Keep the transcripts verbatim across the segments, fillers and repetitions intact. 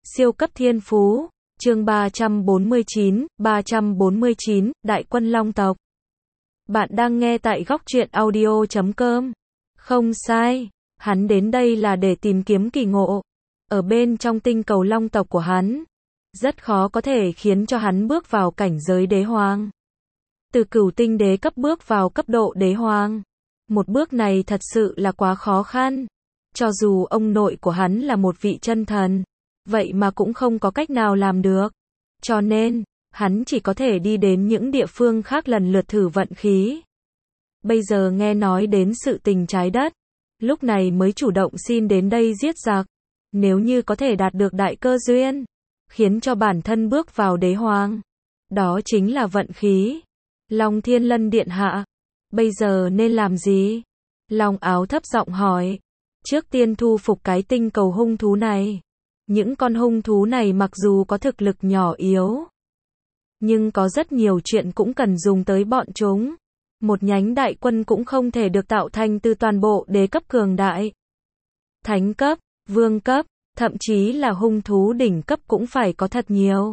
Siêu cấp thiên phú, chương ba trăm bốn mươi chín, ba trăm bốn mươi chín, Đại quân Long tộc. Bạn đang nghe tại góc truyện audio chấm com. Không sai, hắn đến đây là để tìm kiếm kỳ ngộ. Ở bên trong tinh cầu Long tộc của hắn, rất khó có thể khiến cho hắn bước vào cảnh giới đế hoàng. Từ cửu tinh đế cấp bước vào cấp độ đế hoàng. Một bước này thật sự là quá khó khăn. Cho dù ông nội của hắn là một vị chân thần, vậy mà cũng không có cách nào làm được. Cho nên, hắn chỉ có thể đi đến những địa phương khác lần lượt thử vận khí. Bây giờ nghe nói đến sự tình trái đất, lúc này mới chủ động xin đến đây giết giặc. Nếu như có thể đạt được đại cơ duyên, khiến cho bản thân bước vào đế hoàng, đó chính là vận khí. Long Thiên Lân điện hạ, bây giờ nên làm gì? Long Áo thấp giọng hỏi. Trước tiên thu phục cái tinh cầu hung thú này. Những con hung thú này mặc dù có thực lực nhỏ yếu, nhưng có rất nhiều chuyện cũng cần dùng tới bọn chúng. Một nhánh đại quân cũng không thể được tạo thành từ toàn bộ đế cấp cường đại. Thánh cấp, vương cấp, thậm chí là hung thú đỉnh cấp cũng phải có thật nhiều.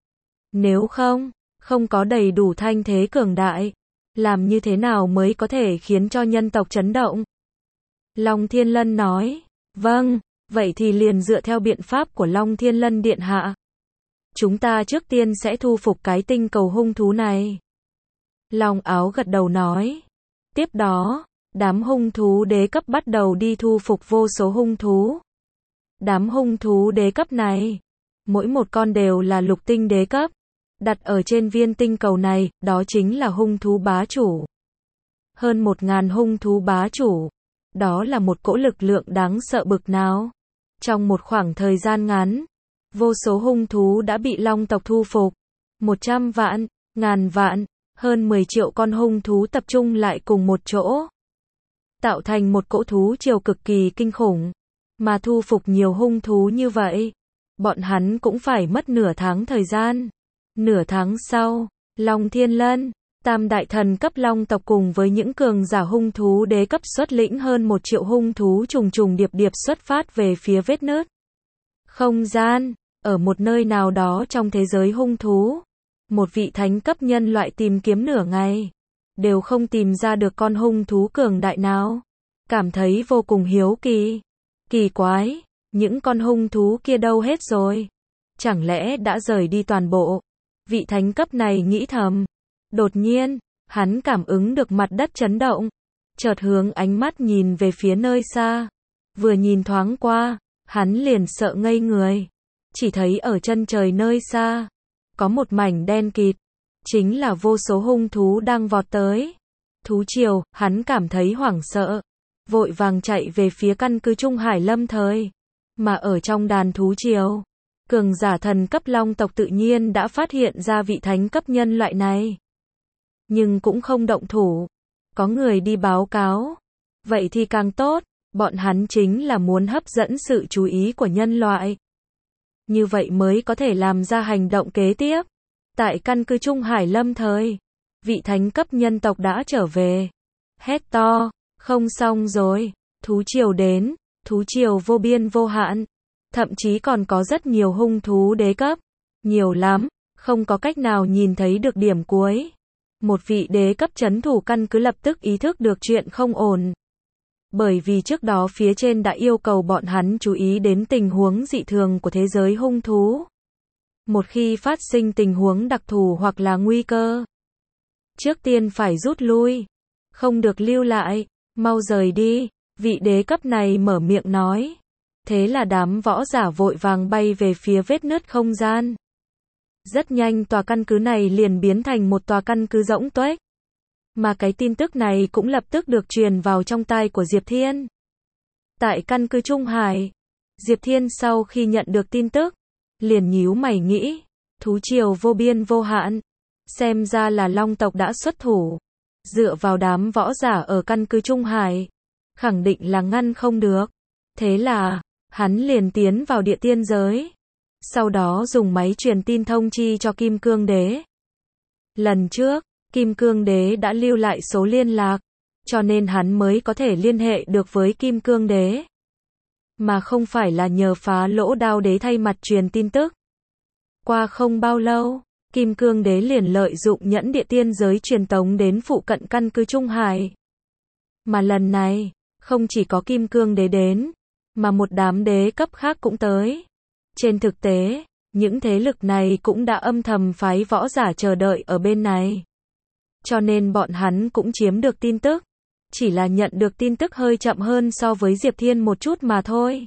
Nếu không, không có đầy đủ thanh thế cường đại, làm như thế nào mới có thể khiến cho nhân tộc chấn động? Long Thiên Lân nói, vâng, vậy thì liền dựa theo biện pháp của Long Thiên Lân điện hạ. Chúng ta trước tiên sẽ thu phục cái tinh cầu hung thú này. Long Áo gật đầu nói. Tiếp đó, đám hung thú đế cấp bắt đầu đi thu phục vô số hung thú. Đám hung thú đế cấp này, mỗi một con đều là lục tinh đế cấp. Đặt ở trên viên tinh cầu này, đó chính là hung thú bá chủ. Hơn một ngàn hung thú bá chủ. Đó là một cỗ lực lượng đáng sợ bực nào. Trong một khoảng thời gian ngắn, vô số hung thú đã bị Long tộc thu phục. Một trăm vạn, ngàn vạn, hơn mười triệu con hung thú tập trung lại cùng một chỗ. Tạo thành một cỗ thú triều cực kỳ kinh khủng. Mà thu phục nhiều hung thú như vậy, bọn hắn cũng phải mất nửa tháng thời gian. Nửa tháng sau, Long Thiên Lân, Tam đại thần cấp Long tộc cùng với những cường giả hung thú đế cấp xuất lĩnh hơn một triệu hung thú trùng trùng điệp điệp xuất phát về phía vết nứt không gian, ở một nơi nào đó trong thế giới hung thú. Một vị thánh cấp nhân loại tìm kiếm nửa ngày, đều không tìm ra được con hung thú cường đại nào. Cảm thấy vô cùng hiếu kỳ. Kỳ quái, những con hung thú kia đâu hết rồi? Chẳng lẽ đã rời đi toàn bộ? Vị thánh cấp này nghĩ thầm. Đột nhiên, hắn cảm ứng được mặt đất chấn động. Chợt hướng ánh mắt nhìn về phía nơi xa. Vừa nhìn thoáng qua, hắn liền sợ ngây người. Chỉ thấy ở chân trời nơi xa, có một mảnh đen kịt. Chính là vô số hung thú đang vọt tới. Thú triều, hắn cảm thấy hoảng sợ. Vội vàng chạy về phía căn cứ Trung Hải Lâm Thời. Mà ở trong đàn thú triều, cường giả thần cấp Long tộc tự nhiên đã phát hiện ra vị thánh cấp nhân loại này. Nhưng cũng không động thủ. Có người đi báo cáo. Vậy thì càng tốt, bọn hắn chính là muốn hấp dẫn sự chú ý của nhân loại. Như vậy mới có thể làm ra hành động kế tiếp. Tại căn cứ Trung Hải Lâm Thời, vị thánh cấp nhân tộc đã trở về. Hét to, không xong rồi, thú triều đến, thú triều vô biên vô hạn. Thậm chí còn có rất nhiều hung thú đế cấp. Nhiều lắm, không có cách nào nhìn thấy được điểm cuối. Một vị đế cấp trấn thủ căn cứ lập tức ý thức được chuyện không ổn. Bởi vì trước đó phía trên đã yêu cầu bọn hắn chú ý đến tình huống dị thường của thế giới hung thú. Một khi phát sinh tình huống đặc thù hoặc là nguy cơ, trước tiên phải rút lui. Không được lưu lại, mau rời đi. Vị đế cấp này mở miệng nói. Thế là đám võ giả vội vàng bay về phía vết nứt không gian. Rất nhanh tòa căn cứ này liền biến thành một tòa căn cứ rỗng tuếch. Mà cái tin tức này cũng lập tức được truyền vào trong tai của Diệp Thiên. Tại căn cứ Trung Hải, Diệp Thiên sau khi nhận được tin tức, liền nhíu mày nghĩ, thú triều vô biên vô hạn, xem ra là Long tộc đã xuất thủ. Dựa vào đám võ giả ở căn cứ Trung Hải, khẳng định là ngăn không được. Thế là, hắn liền tiến vào địa tiên giới. Sau đó dùng máy truyền tin thông chi cho Kim Cương Đế. Lần trước, Kim Cương Đế đã lưu lại số liên lạc, cho nên hắn mới có thể liên hệ được với Kim Cương Đế. mà không phải là nhờ phá lỗ đao đế thay mặt truyền tin tức. Qua không bao lâu, Kim Cương Đế liền lợi dụng nhẫn địa tiên giới truyền tống đến phụ cận căn cứ Trung Hải. Mà lần này, không chỉ có Kim Cương Đế đến, mà một đám đế cấp khác cũng tới. Trên thực tế, những thế lực này cũng đã âm thầm phái võ giả chờ đợi ở bên này. Cho nên bọn hắn cũng chiếm được tin tức. Chỉ là nhận được tin tức hơi chậm hơn so với Diệp Thiên một chút mà thôi.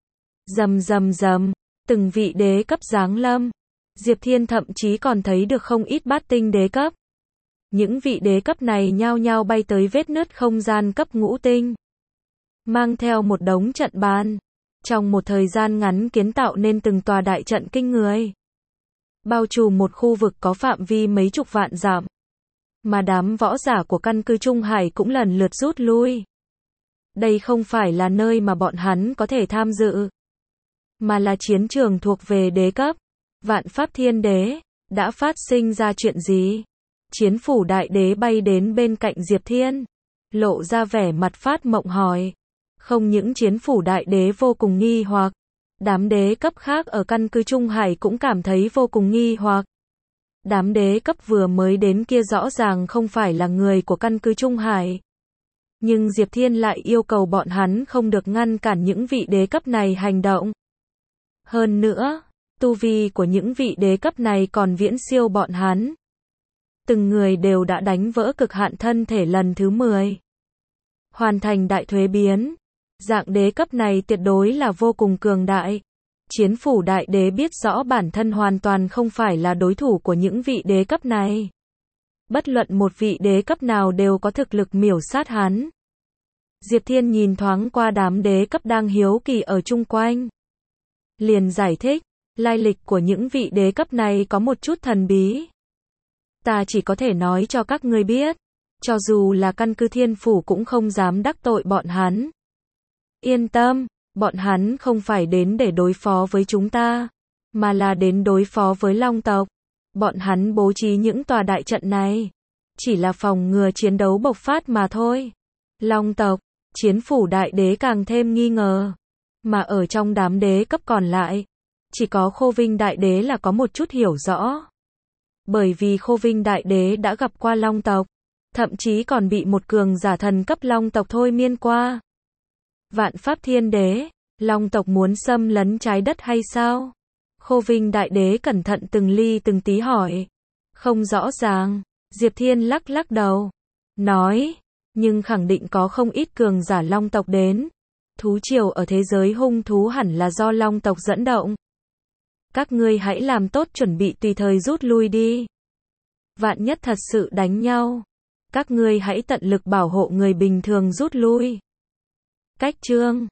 Rầm rầm rầm, từng vị đế cấp giáng lâm. Diệp Thiên thậm chí còn thấy được không ít bát tinh đế cấp. Những vị đế cấp này nhao nhao bay tới vết nứt không gian cấp ngũ tinh. Mang theo một đống trận bàn. Trong một thời gian ngắn kiến tạo nên từng tòa đại trận kinh người. Bao trùm một khu vực có phạm vi mấy chục vạn dặm. Mà đám võ giả của căn cứ Trung Hải cũng lần lượt rút lui. Đây không phải là nơi mà bọn hắn có thể tham dự. Mà là chiến trường thuộc về đế cấp. Vạn Pháp Thiên Đế, đã phát sinh ra chuyện gì? Chiến phủ đại đế bay đến bên cạnh Diệp Thiên. Lộ ra vẻ mặt phát mộng hỏi. Không những chiến phủ đại đế vô cùng nghi hoặc. Đám đế cấp khác ở căn cứ Trung Hải cũng cảm thấy vô cùng nghi hoặc. Đám đế cấp vừa mới đến kia rõ ràng không phải là người của căn cứ Trung Hải. Nhưng Diệp Thiên lại yêu cầu bọn hắn không được ngăn cản những vị đế cấp này hành động. Hơn nữa, tu vi của những vị đế cấp này còn viễn siêu bọn hắn. Từng người đều đã đánh vỡ cực hạn thân thể lần thứ mười. Hoàn thành đại thuế biến. Dạng đế cấp này tuyệt đối là vô cùng cường đại. Chiến phủ đại đế biết rõ bản thân hoàn toàn không phải là đối thủ của những vị đế cấp này. Bất luận một vị đế cấp nào đều có thực lực miểu sát hắn. Diệp Thiên nhìn thoáng qua đám đế cấp đang hiếu kỳ ở chung quanh. Liền giải thích, lai lịch của những vị đế cấp này có một chút thần bí. Ta chỉ có thể nói cho các ngươi biết, cho dù là căn cứ thiên phủ cũng không dám đắc tội bọn hắn. Yên tâm, bọn hắn không phải đến để đối phó với chúng ta, mà là đến đối phó với Long tộc. Bọn hắn bố trí những tòa đại trận này, chỉ là phòng ngừa chiến đấu bộc phát mà thôi. Long tộc, chiến phủ đại đế càng thêm nghi ngờ. Mà ở trong đám đế cấp còn lại, chỉ có Khô Vinh đại đế là có một chút hiểu rõ. Bởi vì Khô Vinh đại đế đã gặp qua Long tộc, thậm chí còn bị một cường giả thần cấp Long tộc thôi miên qua. Vạn Pháp Thiên Đế, Long tộc muốn xâm lấn trái đất hay sao? Khô Vinh đại đế cẩn thận từng ly từng tí hỏi. Không rõ ràng, Diệp Thiên lắc lắc đầu. Nói, nhưng khẳng định có không ít cường giả Long tộc đến. Thú triều ở thế giới hung thú hẳn là do Long tộc dẫn động. Các ngươi hãy làm tốt chuẩn bị tùy thời rút lui đi. Vạn nhất thật sự đánh nhau, các ngươi hãy tận lực bảo hộ người bình thường rút lui. Cách chương